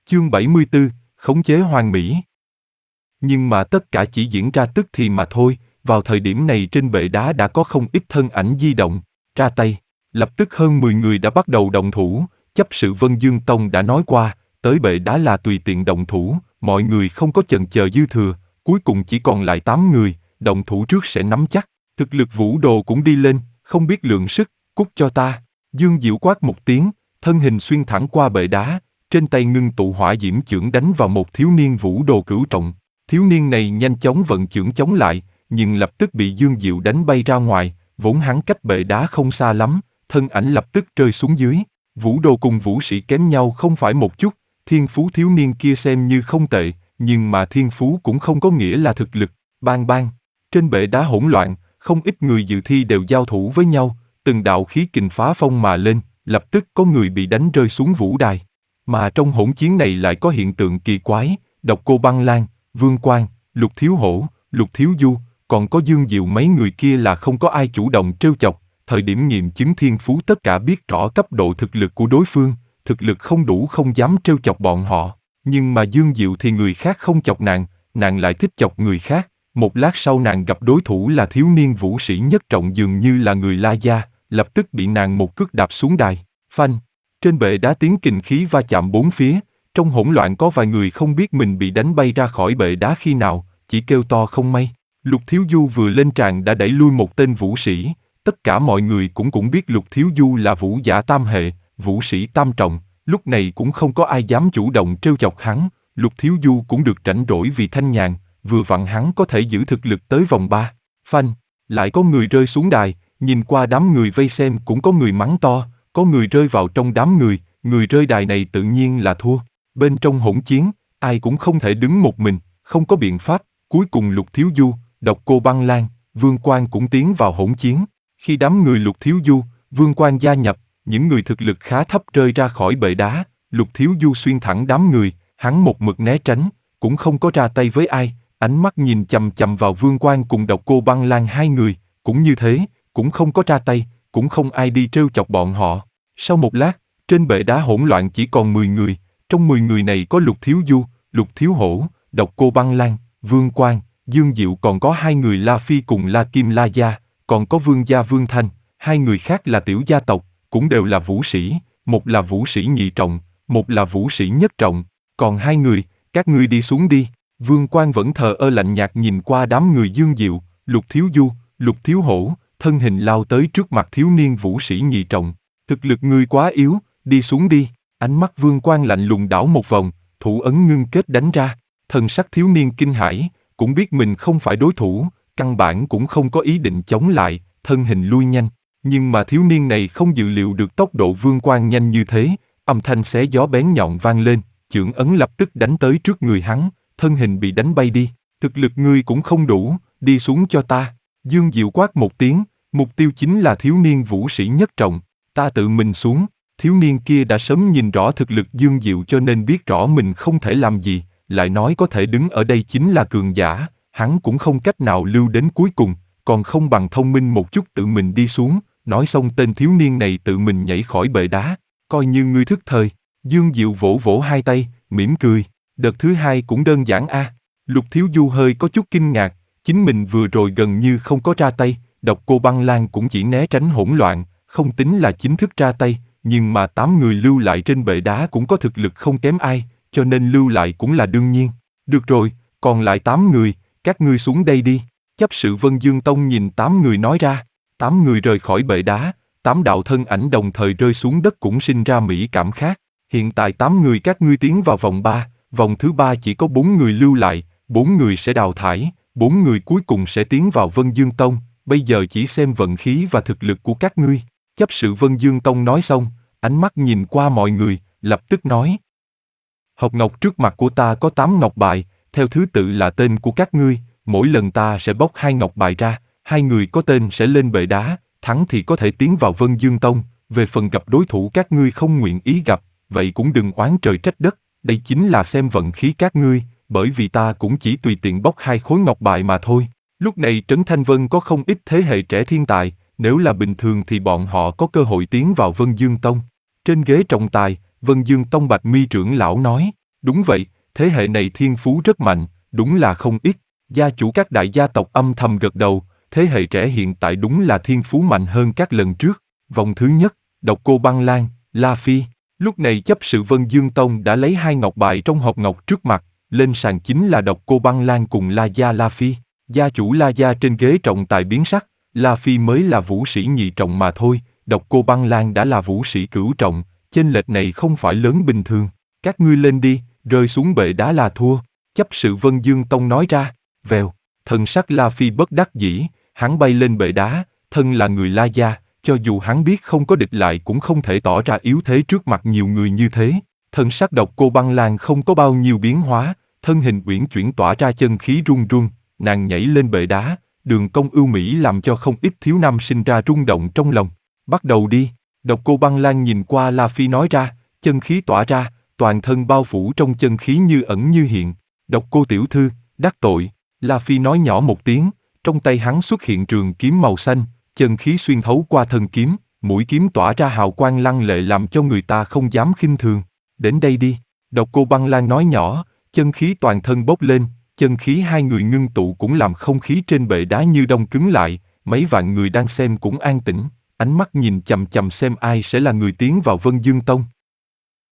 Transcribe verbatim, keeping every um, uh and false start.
Chương bảy mươi tư, khống chế hoàn mỹ. Nhưng mà tất cả chỉ diễn ra tức thì mà thôi, vào thời điểm này trên bệ đá đã có không ít thân ảnh di động, ra tay. Lập tức hơn mười người đã bắt đầu động thủ, chấp sự Vân Dương Tông đã nói qua, tới bệ đá là tùy tiện động thủ, mọi người không có chần chờ dư thừa, cuối cùng chỉ còn lại tám người, động thủ trước sẽ nắm chắc. Thực lực Vũ Đồ cũng đi lên, không biết lượng sức, cút cho ta. Dương Diệu quát một tiếng, thân hình xuyên thẳng qua bệ đá, trên tay ngưng tụ hỏa diễm chưởng đánh vào một thiếu niên Vũ Đồ cửu trọng. Thiếu niên này nhanh chóng vận chưởng chống lại, nhưng lập tức bị Dương Diệu đánh bay ra ngoài, vốn hắn cách bệ đá không xa lắm, thân ảnh lập tức rơi xuống dưới. Vũ Đồ cùng vũ sĩ kém nhau không phải một chút, thiên phú thiếu niên kia xem như không tệ, nhưng mà thiên phú cũng không có nghĩa là thực lực. Bang bang, trên bệ đá hỗn loạn, không ít người dự thi đều giao thủ với nhau, từng đạo khí kình phá phong mà lên, lập tức có người bị đánh rơi xuống vũ đài. Mà trong hỗn chiến này lại có hiện tượng kỳ quái, Độc Cô Băng Lan, Vương Quang, Lục Thiếu Hổ, Lục Thiếu Du, còn có Dương Diệu mấy người kia là không có ai chủ động trêu chọc, thời điểm nghiệm chứng thiên phú tất cả biết rõ cấp độ thực lực của đối phương, thực lực không đủ không dám trêu chọc bọn họ, nhưng mà Dương Diệu thì người khác không chọc nàng, nàng lại thích chọc người khác. Một lát sau nàng gặp đối thủ là thiếu niên vũ sĩ nhất trọng dường như là người La Gia, lập tức bị nàng một cước đạp xuống đài. Phanh! Trên bệ đá tiếng kình khí va chạm bốn phía, trong hỗn loạn có vài người không biết mình bị đánh bay ra khỏi bệ đá khi nào, chỉ kêu to không may. Lục Thiếu Du vừa lên tràng đã đẩy lui một tên vũ sĩ, tất cả mọi người cũng cũng biết Lục Thiếu Du là vũ giả tam hệ, vũ sĩ tam trọng, lúc này cũng không có ai dám chủ động trêu chọc hắn, Lục Thiếu Du cũng được rảnh rỗi vì thanh nhàn. Vừa vặn hắn có thể giữ thực lực tới vòng ba. Phanh, lại có người rơi xuống đài, nhìn qua đám người vây xem cũng có người mắng to, có người rơi vào trong đám người, người rơi đài này tự nhiên là thua. Bên trong hỗn chiến, ai cũng không thể đứng một mình, không có biện pháp, cuối cùng Lục Thiếu Du, Độc Cô Băng Lan, Vương Quang cũng tiến vào hỗn chiến. Khi đám người Lục Thiếu Du, Vương Quang gia nhập, những người thực lực khá thấp rơi ra khỏi bệ đá, Lục Thiếu Du xuyên thẳng đám người, hắn một mực né tránh, cũng không có ra tay với ai. Ánh mắt nhìn chằm chằm vào Vương Quang cùng Độc Cô Băng Lan hai người, cũng như thế, cũng không có ra tay, cũng không ai đi trêu chọc bọn họ. Sau một lát, trên bệ đá hỗn loạn chỉ còn mười người, trong mười người này có Lục Thiếu Du, Lục Thiếu Hổ, Độc Cô Băng Lan, Vương Quang, Dương Diệu, còn có hai người La Phi cùng La Kim La Gia, còn có Vương Gia Vương Thanh, hai người khác là tiểu gia tộc, cũng đều là vũ sĩ, một là vũ sĩ nhị trọng, một là vũ sĩ nhất trọng, còn hai người, các ngươi đi xuống đi. Vương Quang vẫn thờ ơ lạnh nhạt nhìn qua đám người Dương Diệu, Lục Thiếu Du, Lục Thiếu Hổ, thân hình lao tới trước mặt thiếu niên vũ sĩ nhị trọng. Thực lực ngươi quá yếu, đi xuống đi. Ánh mắt Vương Quang lạnh lùng đảo một vòng, thủ ấn ngưng kết đánh ra. Thần sắc thiếu niên kinh hãi, cũng biết mình không phải đối thủ, căn bản cũng không có ý định chống lại, thân hình lui nhanh. Nhưng mà thiếu niên này không dự liệu được tốc độ Vương Quang nhanh như thế, âm thanh xé gió bén nhọn vang lên, chưởng ấn lập tức đánh tới trước người hắn. Thân hình bị đánh bay đi, thực lực ngươi cũng không đủ, đi xuống cho ta. Dương Diệu quát một tiếng, mục tiêu chính là thiếu niên vũ sĩ nhất trọng, ta tự mình xuống. Thiếu niên kia đã sớm nhìn rõ thực lực Dương Diệu cho nên biết rõ mình không thể làm gì, lại nói có thể đứng ở đây chính là cường giả, hắn cũng không cách nào lưu đến cuối cùng, còn không bằng thông minh một chút tự mình đi xuống. Nói xong tên thiếu niên này tự mình nhảy khỏi bệ đá, coi như ngươi thức thời. Dương Diệu vỗ vỗ hai tay, mỉm cười. Đợt thứ hai cũng đơn giản a. À. Lục Thiếu Du hơi có chút kinh ngạc, chính mình vừa rồi gần như không có ra tay, Độc Cô Băng Lan cũng chỉ né tránh hỗn loạn, không tính là chính thức ra tay, nhưng mà tám người lưu lại trên bệ đá cũng có thực lực không kém ai, cho nên lưu lại cũng là đương nhiên. Được rồi, còn lại tám người, các ngươi xuống đây đi. Chấp sự Vân Dương Tông nhìn tám người nói ra, tám người rời khỏi bệ đá, tám đạo thân ảnh đồng thời rơi xuống đất cũng sinh ra mỹ cảm khác. Hiện tại tám người các ngươi tiến vào vòng ba. Vòng thứ ba chỉ có bốn người lưu lại, bốn người sẽ đào thải, bốn người cuối cùng sẽ tiến vào Vân Dương Tông, bây giờ chỉ xem vận khí và thực lực của các ngươi. Chấp sự Vân Dương Tông nói xong, ánh mắt nhìn qua mọi người, lập tức nói. Hộp ngọc trước mặt của ta có tám ngọc bài, theo thứ tự là tên của các ngươi, mỗi lần ta sẽ bóc hai ngọc bài ra, hai người có tên sẽ lên bệ đá, thắng thì có thể tiến vào Vân Dương Tông, về phần gặp đối thủ các ngươi không nguyện ý gặp, vậy cũng đừng oán trời trách đất. Đây chính là xem vận khí các ngươi, bởi vì ta cũng chỉ tùy tiện bóc hai khối ngọc bài mà thôi. Lúc này Trấn Thanh Vân có không ít thế hệ trẻ thiên tài, nếu là bình thường thì bọn họ có cơ hội tiến vào Vân Dương Tông. Trên ghế trọng tài, Vân Dương Tông Bạch Mi trưởng lão nói, Đúng vậy, thế hệ này thiên phú rất mạnh, đúng là không ít. Gia chủ các đại gia tộc âm thầm gật đầu, thế hệ trẻ hiện tại đúng là thiên phú mạnh hơn các lần trước. Vòng thứ nhất, Độc Cô Băng Lan, La Phi. Lúc này chấp sự Vân Dương Tông đã lấy hai ngọc bài trong hộp ngọc trước mặt, lên sàn chính là Độc Cô Băng Lan cùng La Gia La Phi. Gia chủ La Gia trên ghế trọng tài biến sắc, La Phi mới là vũ sĩ nhị trọng mà thôi, Độc Cô Băng Lan đã là vũ sĩ cửu trọng, chênh lệch này không phải lớn bình thường. Các ngươi lên đi, rơi xuống bệ đá là thua. Chấp sự Vân Dương Tông nói ra, vèo, thần sắc La Phi bất đắc dĩ, hắn bay lên bệ đá, thân là người La Gia, cho dù hắn biết không có địch lại cũng không thể tỏ ra yếu thế trước mặt nhiều người như thế. Thần sắc Độc Cô Băng Lan không có bao nhiêu biến hóa, thân hình uyển chuyển tỏa ra chân khí run run, nàng nhảy lên bệ đá, đường cong ưu mỹ làm cho không ít thiếu nam sinh ra rung động trong lòng. Bắt đầu đi, Độc Cô Băng Lan nhìn qua La Phi nói ra, chân khí tỏa ra, toàn thân bao phủ trong chân khí như ẩn như hiện. Độc Cô tiểu thư, đắc tội, La Phi nói nhỏ một tiếng, trong tay hắn xuất hiện trường kiếm màu xanh, chân khí xuyên thấu qua thân kiếm, mũi kiếm tỏa ra hào quang lăng lệ làm cho người ta không dám khinh thường. Đến đây đi, Độc Cô Băng Lan nói nhỏ, chân khí toàn thân bốc lên, chân khí hai người ngưng tụ cũng làm không khí trên bệ đá như đông cứng lại, mấy vạn người đang xem cũng an tĩnh, ánh mắt nhìn chằm chằm xem ai sẽ là người tiến vào Vân Dương Tông.